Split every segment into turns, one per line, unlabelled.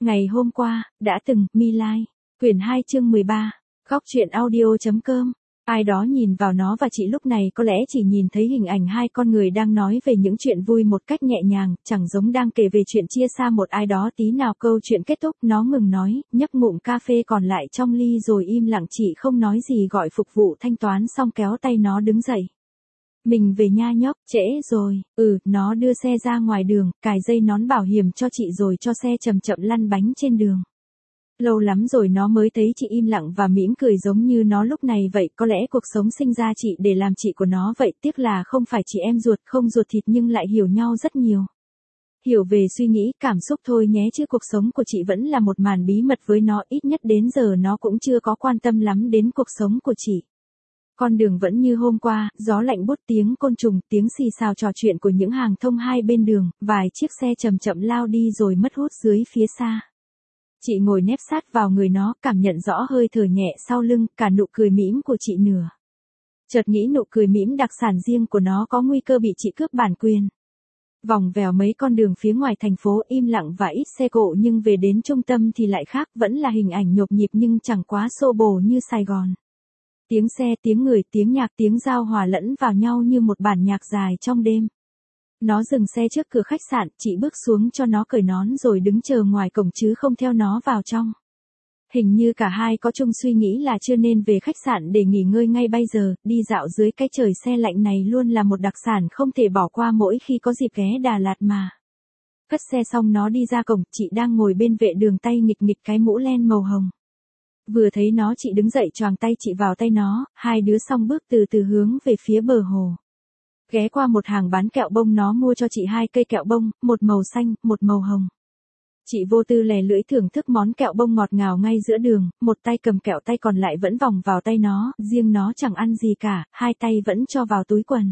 Ngày hôm qua, đã từng, My Lai. Quyển 2 chương 13. Góc truyện audio.com. Ai đó nhìn vào nó và chị lúc này có lẽ chỉ nhìn thấy hình ảnh hai con người đang nói về những chuyện vui một cách nhẹ nhàng, chẳng giống đang kể về chuyện chia xa một ai đó tí nào. Câu chuyện kết thúc, nó ngừng nói, nhấp ngụm cà phê còn lại trong ly rồi im lặng. Chị không nói gì, gọi phục vụ thanh toán xong kéo tay nó đứng dậy. Mình về nha nhóc, trễ rồi. Nó đưa xe ra ngoài đường, cài dây nón bảo hiểm cho chị rồi cho xe chậm chậm lăn bánh trên đường. Lâu lắm rồi nó mới thấy chị im lặng và mỉm cười giống như nó lúc này vậy. Có lẽ cuộc sống sinh ra chị để làm chị của nó vậy. Tiếc là không phải chị em ruột, không ruột thịt nhưng lại hiểu nhau rất nhiều. Hiểu về suy nghĩ, cảm xúc thôi nhé, chứ cuộc sống của chị vẫn là một màn bí mật với nó. Ít nhất đến giờ nó cũng chưa có quan tâm lắm đến cuộc sống của chị. Con đường vẫn như hôm qua, gió lạnh buốt, tiếng côn trùng, tiếng xì xào trò chuyện của những hàng thông hai bên đường, vài chiếc xe chậm chậm lao đi rồi mất hút dưới phía xa. Chị ngồi nép sát vào người nó, cảm nhận rõ hơi thở nhẹ sau lưng, cả nụ cười mỉm của chị nữa. Chợt nghĩ nụ cười mỉm đặc sản riêng của nó có nguy cơ bị chị cướp bản quyền. Vòng vèo mấy con đường phía ngoài thành phố im lặng và ít xe cộ, nhưng về đến trung tâm thì lại khác, vẫn là hình ảnh nhộn nhịp nhưng chẳng quá xô bồ như Sài Gòn. Tiếng xe, tiếng người, tiếng nhạc, tiếng giao hòa lẫn vào nhau như một bản nhạc dài trong đêm. Nó dừng xe trước cửa khách sạn, chị bước xuống cho nó cởi nón rồi đứng chờ ngoài cổng chứ không theo nó vào trong. Hình như cả hai có chung suy nghĩ là chưa nên về khách sạn để nghỉ ngơi ngay bây giờ. Đi dạo dưới cái trời se lạnh này luôn là một đặc sản không thể bỏ qua mỗi khi có dịp ghé Đà Lạt mà. Cất xe xong nó đi ra cổng, chị đang ngồi bên vệ đường tay nghịch nghịch cái mũ len màu hồng. Vừa thấy nó chị đứng dậy choàng tay chị vào tay nó, hai đứa song bước từ từ hướng về phía bờ hồ. Ghé qua một hàng bán kẹo bông, nó mua cho chị hai cây kẹo bông, một màu xanh, một màu hồng. Chị vô tư lè lưỡi thưởng thức món kẹo bông ngọt ngào ngay giữa đường, một tay cầm kẹo tay còn lại vẫn vòng vào tay nó, riêng nó chẳng ăn gì cả, hai tay vẫn cho vào túi quần.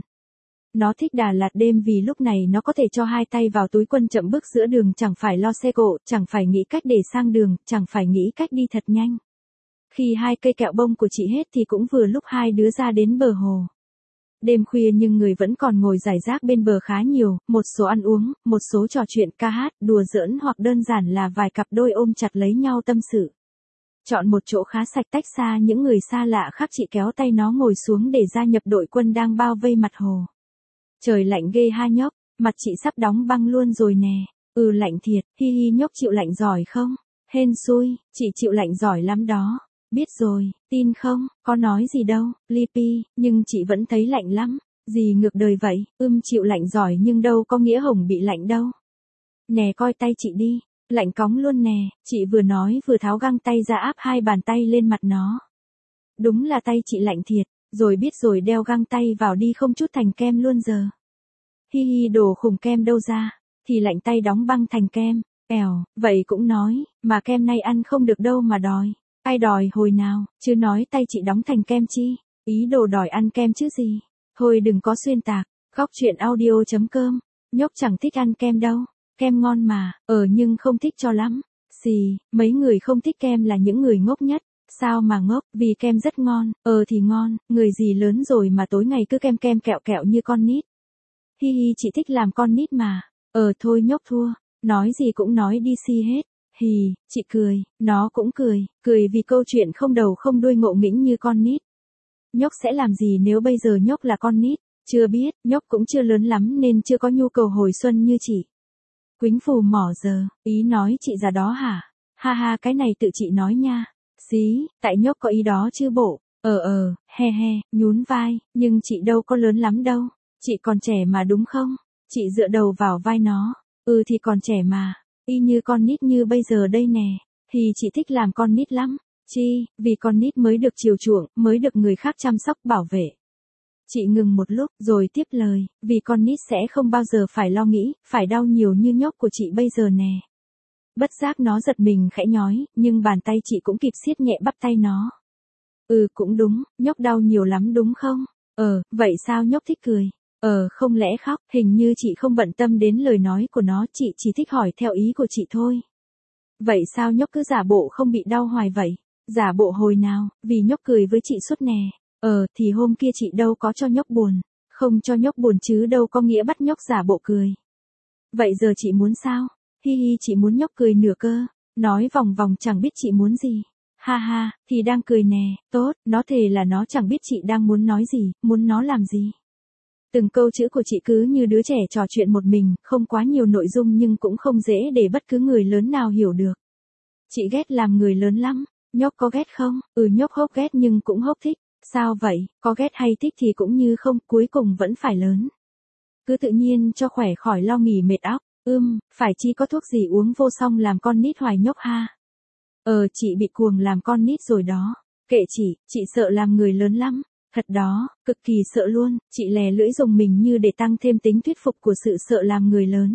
Nó thích Đà Lạt đêm vì lúc này nó có thể cho hai tay vào túi quần chậm bước giữa đường, chẳng phải lo xe cộ, chẳng phải nghĩ cách để sang đường, chẳng phải nghĩ cách đi thật nhanh. Khi hai cây kẹo bông của chị hết thì cũng vừa lúc hai đứa ra đến bờ hồ. Đêm khuya nhưng người vẫn còn ngồi rải rác bên bờ khá nhiều, một số ăn uống, một số trò chuyện ca hát, đùa giỡn hoặc đơn giản là vài cặp đôi ôm chặt lấy nhau tâm sự. Chọn một chỗ khá sạch tách xa những người xa lạ khác, chị kéo tay nó ngồi xuống để gia nhập đội quân đang bao vây mặt hồ. Trời lạnh ghê ha nhóc, mặt chị sắp đóng băng luôn rồi nè. Lạnh thiệt, hi hi nhóc chịu lạnh giỏi không? Hên xui, chị chịu lạnh giỏi lắm đó. Biết rồi, tin không, có nói gì đâu, Lippy, nhưng chị vẫn thấy lạnh lắm. Gì ngược đời vậy, chịu lạnh giỏi nhưng đâu có nghĩa Hồng bị lạnh đâu. Nè coi tay chị đi, lạnh cóng luôn nè, chị vừa nói vừa tháo găng tay ra áp hai bàn tay lên mặt nó. Đúng là tay chị lạnh thiệt, rồi biết rồi, đeo găng tay vào đi không chút thành kem luôn giờ. Hi hi đồ khùng, kem đâu ra, thì lạnh tay đóng băng thành kem, vậy cũng nói, mà kem nay ăn không được đâu mà đòi. Ai đòi hồi nào, chứ nói tay chị đóng thành kem chi, ý đồ đòi ăn kem chứ gì. Thôi đừng có xuyên tạc, góc truyện audio.com, nhóc chẳng thích ăn kem đâu, kem ngon mà, nhưng không thích cho lắm. Xì, mấy người không thích kem là những người ngốc nhất. Sao mà ngốc, vì kem rất ngon, thì ngon, người gì lớn rồi mà tối ngày cứ kem kem kẹo kẹo như con nít. Hi hi chị thích làm con nít mà, thôi nhóc thua, nói gì cũng nói đi si hết. Hì, chị cười, nó cũng cười vì câu chuyện không đầu không đuôi ngộ nghĩnh như con nít. Nhóc sẽ làm gì nếu bây giờ nhóc là con nít? Chưa biết, nhóc cũng chưa lớn lắm nên chưa có nhu cầu hồi xuân như chị. Quýnh phù mỏ giờ, ý nói chị già đó hả? Ha ha, cái này tự chị nói nha. Xí, tại nhóc có ý đó chứ bộ. He, nhún vai, nhưng chị đâu có lớn lắm đâu. Chị còn trẻ mà đúng không? Chị dựa đầu vào vai nó. Thì còn trẻ mà. Y như con nít như bây giờ đây nè, thì chị thích làm con nít lắm. Chi, vì con nít mới được chiều chuộng, mới được người khác chăm sóc bảo vệ. Chị ngừng một lúc rồi tiếp lời, vì con nít sẽ không bao giờ phải lo nghĩ, phải đau nhiều như nhóc của chị bây giờ nè. Bất giác nó giật mình khẽ nhói, nhưng bàn tay chị cũng kịp siết nhẹ bắp tay nó. Cũng đúng, nhóc đau nhiều lắm đúng không? Vậy sao nhóc thích cười? Không lẽ khóc, hình như chị không bận tâm đến lời nói của nó, chị chỉ thích hỏi theo ý của chị thôi. Vậy sao nhóc cứ giả bộ không bị đau hoài vậy? Giả bộ hồi nào, vì nhóc cười với chị suốt nè. Thì hôm kia chị đâu có cho nhóc buồn. Không cho nhóc buồn chứ đâu có nghĩa bắt nhóc giả bộ cười. Vậy giờ chị muốn sao? Hi hi, chị muốn nhóc cười nửa cơ. Nói vòng vòng chẳng biết chị muốn gì. Ha ha, thì đang cười nè, tốt, nó thề là nó chẳng biết chị đang muốn nói gì, muốn nó làm gì. Từng câu chữ của chị cứ như đứa trẻ trò chuyện một mình, không quá nhiều nội dung nhưng cũng không dễ để bất cứ người lớn nào hiểu được. Chị ghét làm người lớn lắm. Nhóc có ghét không? Nhóc hốc ghét nhưng cũng hốc thích. Sao vậy? Có ghét hay thích thì cũng như không, cuối cùng vẫn phải lớn. Cứ tự nhiên cho khỏe khỏi lo nghỉ mệt óc. Phải chi có thuốc gì uống vô xong làm con nít hoài nhóc ha. Chị bị cuồng làm con nít rồi đó. Kệ chị sợ làm người lớn lắm. Thật đó, cực kỳ sợ luôn, chị lè lưỡi dùng mình như để tăng thêm tính thuyết phục của sự sợ làm người lớn.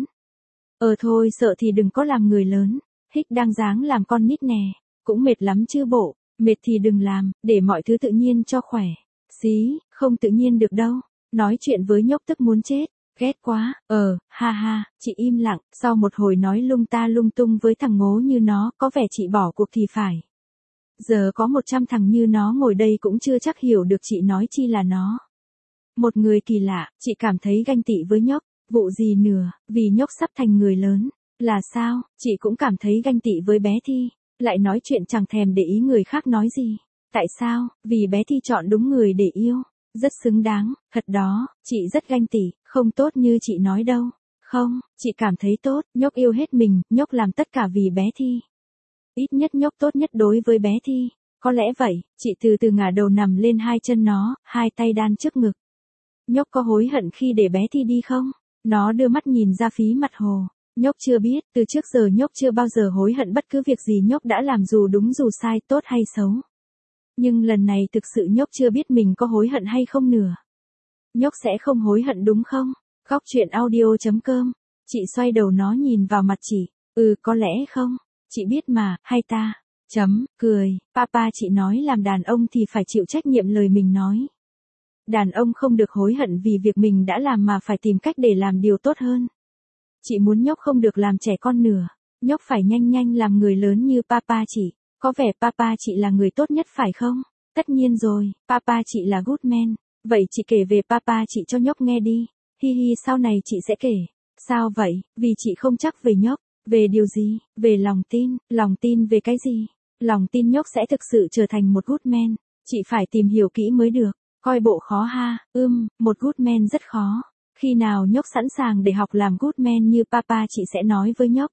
Thôi sợ thì đừng có làm người lớn. Hích đang dáng làm con nít nè. Cũng mệt lắm chứ bộ, mệt thì đừng làm, để mọi thứ tự nhiên cho khỏe. Xí, không tự nhiên được đâu. Nói chuyện với nhóc tức muốn chết. Ghét quá, ha ha, chị im lặng, sau một hồi nói lung ta lung tung với thằng ngố như nó, có vẻ chị bỏ cuộc thì phải. Giờ có 100 thằng như nó ngồi đây cũng chưa chắc hiểu được chị nói chi là nó. Một người kỳ lạ, chị cảm thấy ganh tị với nhóc, vụ gì nữa, vì nhóc sắp thành người lớn. Là sao, chị cũng cảm thấy ganh tị với bé Thi. Lại nói chuyện chẳng thèm để ý người khác nói gì. Tại sao? Vì bé Thi chọn đúng người để yêu. Rất xứng đáng, thật đó, chị rất ganh tị, không tốt như chị nói đâu. Không, chị cảm thấy tốt, nhóc yêu hết mình, nhóc làm tất cả vì bé Thi. Ít nhất nhóc tốt nhất đối với bé Thi. Có lẽ vậy, chị từ từ ngả đầu nằm lên hai chân nó, hai tay đan trước ngực. Nhóc có hối hận khi để bé Thi đi không? Nó đưa mắt nhìn ra phía mặt hồ. Nhóc chưa biết, từ trước giờ nhóc chưa bao giờ hối hận bất cứ việc gì nhóc đã làm dù đúng dù sai, tốt hay xấu. Nhưng lần này thực sự nhóc chưa biết mình có hối hận hay không nữa. Nhóc sẽ không hối hận đúng không? Góc chuyện audio.com. Chị xoay đầu nó nhìn vào mặt chị. Có lẽ không. Chị biết mà, hay ta. Cười, papa chị nói làm đàn ông thì phải chịu trách nhiệm lời mình nói. Đàn ông không được hối hận vì việc mình đã làm mà phải tìm cách để làm điều tốt hơn. Chị muốn nhóc không được làm trẻ con nữa. Nhóc phải nhanh nhanh làm người lớn như papa chị. Có vẻ papa chị là người tốt nhất phải không? Tất nhiên rồi, papa chị là good man. Vậy chị kể về papa chị cho nhóc nghe đi. Hi hi, sau này chị sẽ kể. Sao vậy? Vì chị không chắc về nhóc. Về điều gì? Về lòng tin về cái gì? Lòng tin nhóc sẽ thực sự trở thành một good man. Chị phải tìm hiểu kỹ mới được. Coi bộ khó ha. Một good man rất khó. Khi nào nhóc sẵn sàng để học làm good man như papa chị sẽ nói với nhóc.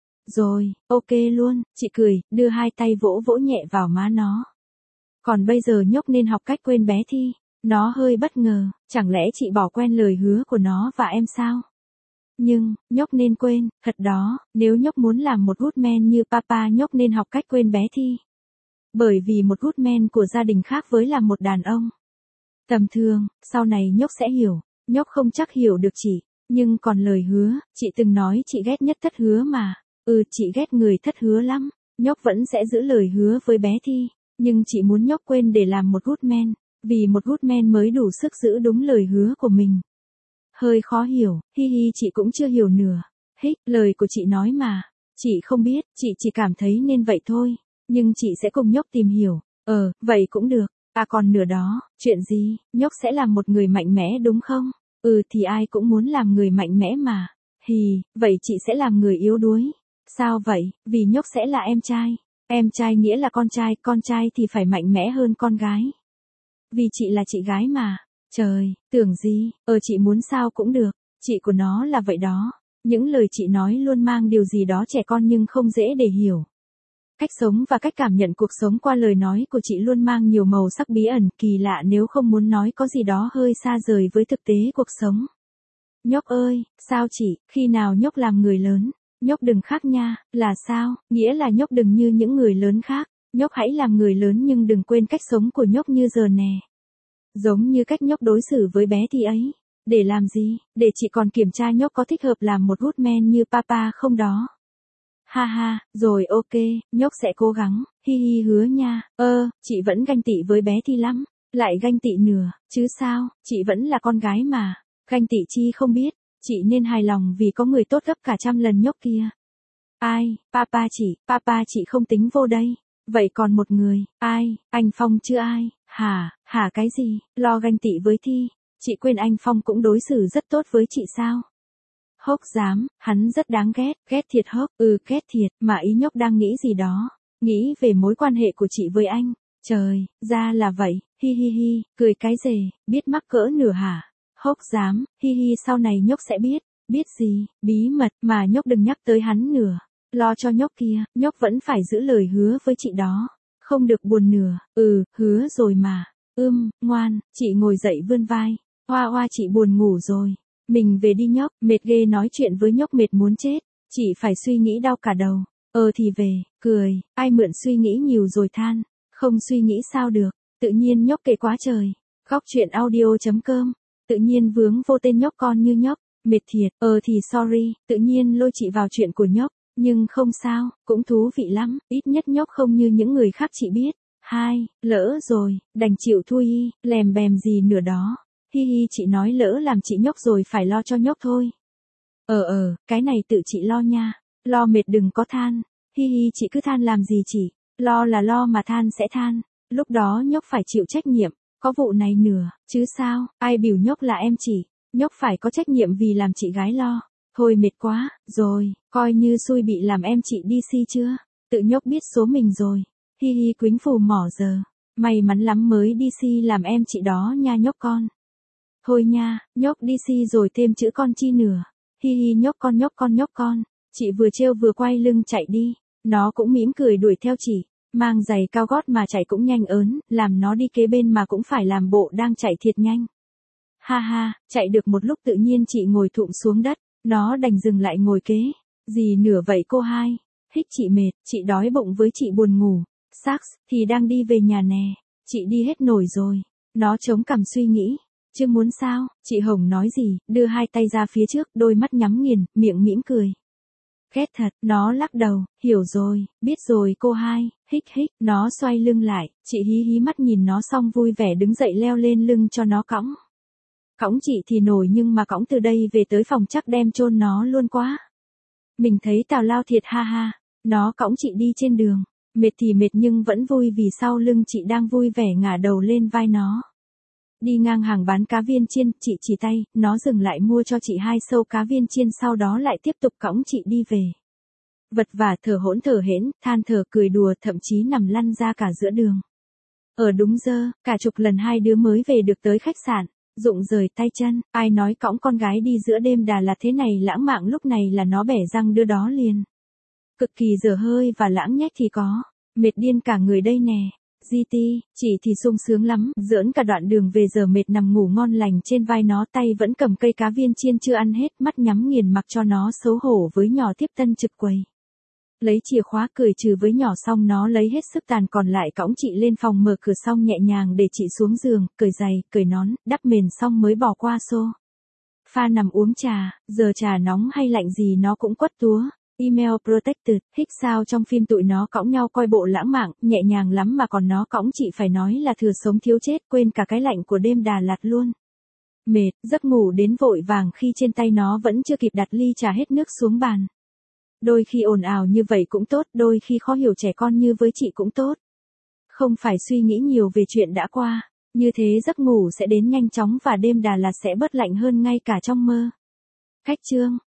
Rồi, ok luôn, chị cười, đưa hai tay vỗ vỗ nhẹ vào má nó. Còn bây giờ nhóc nên học cách quên bé Thi. Nó hơi bất ngờ, chẳng lẽ chị bỏ quên lời hứa của nó và em sao? Nhưng, nhóc nên quên, thật đó, nếu nhóc muốn làm một good man như papa nhóc nên học cách quên bé Thi. Bởi vì một good man của gia đình khác với là một đàn ông tầm thường, sau này nhóc sẽ hiểu. Nhóc không chắc hiểu được chị, nhưng còn lời hứa, chị từng nói chị ghét nhất thất hứa mà. Chị ghét người thất hứa lắm. Nhóc vẫn sẽ giữ lời hứa với bé Thi, nhưng chị muốn nhóc quên để làm một good man, vì một good man mới đủ sức giữ đúng lời hứa của mình. Hơi khó hiểu, hi hi, chị cũng chưa hiểu nữa. Hích, lời của chị nói mà. Chị không biết, chị chỉ cảm thấy nên vậy thôi, nhưng chị sẽ cùng nhóc tìm hiểu. Vậy cũng được. Còn nữa đó, chuyện gì, nhóc sẽ làm một người mạnh mẽ đúng không? Thì ai cũng muốn làm người mạnh mẽ mà. Vậy chị sẽ làm người yếu đuối. Sao vậy? Vì nhóc sẽ là em trai. Em trai nghĩa là con trai thì phải mạnh mẽ hơn con gái. Vì chị là chị gái mà. Trời, tưởng gì, chị muốn sao cũng được. Chị của nó là vậy đó. Những lời chị nói luôn mang điều gì đó trẻ con nhưng không dễ để hiểu. Cách sống và cách cảm nhận cuộc sống qua lời nói của chị luôn mang nhiều màu sắc bí ẩn, kỳ lạ nếu không muốn nói có gì đó hơi xa rời với thực tế cuộc sống. Nhóc ơi, sao chị, khi nào nhóc làm người lớn? Nhóc đừng khác nha, là sao? Nghĩa là nhóc đừng như những người lớn khác. Nhóc hãy làm người lớn nhưng đừng quên cách sống của nhóc như giờ nè. Giống như cách nhóc đối xử với bé Thi ấy. Để làm gì? Để chị còn kiểm tra nhóc có thích hợp làm một good man như papa không đó. Ha ha, rồi ok, nhóc sẽ cố gắng, hi hi hứa nha. Chị vẫn ganh tị với bé Thi lắm. Lại ganh tị nữa, chứ sao, chị vẫn là con gái mà. Ganh tị chi không biết, chị nên hài lòng vì có người tốt gấp cả trăm lần nhóc kia. Ai, papa chị không tính vô đây. Vậy còn một người, ai, anh Phong chứ ai, hả cái gì, lo ganh tị với Thi, chị quên anh Phong cũng đối xử rất tốt với chị sao? Hốc dám, hắn rất đáng ghét, ghét thiệt Hốc, ghét thiệt, mà ý nhóc đang nghĩ gì đó. Nghĩ về mối quan hệ của chị với anh. Trời, ra là vậy, hi hi hi, cười cái rề, biết mắc cỡ nửa hả? Hốc dám, hi hi sau này nhóc sẽ biết. Biết gì, bí mật mà nhóc đừng nhắc tới hắn nữa. Lo cho nhóc kia, nhóc vẫn phải giữ lời hứa với chị đó. Không được buồn nửa, hứa rồi mà. Ngoan, chị ngồi dậy vươn vai. Hoa hoa chị buồn ngủ rồi. Mình về đi nhóc, mệt ghê nói chuyện với nhóc mệt muốn chết. Chị phải suy nghĩ đau cả đầu. Thì về, cười, ai mượn suy nghĩ nhiều rồi than. Không suy nghĩ sao được, tự nhiên nhóc kệ quá trời. Góc chuyện audio.com, tự nhiên vướng vô tên nhóc con như nhóc. Mệt thiệt, thì sorry, tự nhiên lôi chị vào chuyện của nhóc. Nhưng không sao, cũng thú vị lắm, ít nhất nhóc không như những người khác chị biết. Lỡ rồi, đành chịu thui, lèm bèm gì nữa đó. Hi hi chị nói lỡ làm chị nhóc rồi phải lo cho nhóc thôi. Cái này tự chị lo nha. Lo mệt đừng có than. Hi hi chị cứ than làm gì chị. Lo là lo mà than sẽ than. Lúc đó nhóc phải chịu trách nhiệm. Có vụ này nữa, chứ sao, ai biểu nhóc là em chị. Nhóc phải có trách nhiệm vì làm chị gái lo. Thôi mệt quá, rồi, coi như xui bị làm em chị DC chưa? Tự nhóc biết số mình rồi. Hi hi quýnh phù mỏ giờ. May mắn lắm mới DC làm em chị đó nha nhóc con. Thôi nha, nhóc DC rồi thêm chữ con chi nữa. Hi hi nhóc con. Chị vừa trêu vừa quay lưng chạy đi. Nó cũng mỉm cười đuổi theo chị. Mang giày cao gót mà chạy cũng nhanh ớn, làm nó đi kế bên mà cũng phải làm bộ đang chạy thiệt nhanh. Ha ha, chạy được một lúc tự nhiên chị ngồi thụm xuống đất. Nó đành dừng lại ngồi kế. Gì nửa vậy cô hai? Hích chị mệt, chị đói bụng với chị buồn ngủ. Sax, thì đang đi về nhà nè. Chị đi hết nổi rồi. Nó chống cằm suy nghĩ. Chứ muốn sao? Chị Hồng nói gì, đưa hai tay ra phía trước, đôi mắt nhắm nghiền, miệng mỉm cười. Ghét thật, nó lắc đầu, hiểu rồi, biết rồi cô hai, hích, nó xoay lưng lại, chị hí mắt nhìn nó xong vui vẻ đứng dậy leo lên lưng cho nó cõng. Cõng chị thì nổi nhưng mà cõng từ đây về tới phòng chắc đem chôn nó luôn quá. Mình thấy tào lao thiệt ha ha, nó cõng chị đi trên đường, mệt thì mệt nhưng vẫn vui vì sau lưng chị đang vui vẻ ngả đầu lên vai nó. Đi ngang hàng bán cá viên chiên, chị chỉ tay, nó dừng lại mua cho chị 2 sâu cá viên chiên sau đó lại tiếp tục cõng chị đi về. Vật vả thở hỗn thở hển, than thở cười đùa thậm chí nằm lăn ra cả giữa đường. Đúng giờ, cả chục lần hai đứa mới về được tới khách sạn, rụng rời tay chân, ai nói cõng con gái đi giữa đêm Đà Lạt thế này lãng mạn lúc này là nó bẻ răng đưa đó liền. Cực kỳ dở hơi và lãng nhách thì có, mệt điên cả người đây nè. GT, chị thì sung sướng lắm, giỡn cả đoạn đường về giờ mệt nằm ngủ ngon lành trên vai nó tay vẫn cầm cây cá viên chiên chưa ăn hết mắt nhắm nghiền mặc cho nó xấu hổ với nhỏ tiếp tân trực quầy. Lấy chìa khóa cười trừ với nhỏ xong nó lấy hết sức tàn còn lại cõng chị lên phòng mở cửa xong nhẹ nhàng để chị xuống giường, cởi giày, cởi nón, đắp mền xong mới bỏ qua xô. Pha nằm uống trà, giờ trà nóng hay lạnh gì nó cũng quất túa. Email protected, hích sao trong phim tụi nó cõng nhau coi bộ lãng mạn, nhẹ nhàng lắm mà còn nó cõng chị phải nói là thừa sống thiếu chết quên cả cái lạnh của đêm Đà Lạt luôn. Mệt, giấc ngủ đến vội vàng khi trên tay nó vẫn chưa kịp đặt ly trà hết nước xuống bàn. Đôi khi ồn ào như vậy cũng tốt, đôi khi khó hiểu trẻ con như với chị cũng tốt. Không phải suy nghĩ nhiều về chuyện đã qua, như thế giấc ngủ sẽ đến nhanh chóng và đêm Đà Lạt sẽ bớt lạnh hơn ngay cả trong mơ. Cách chương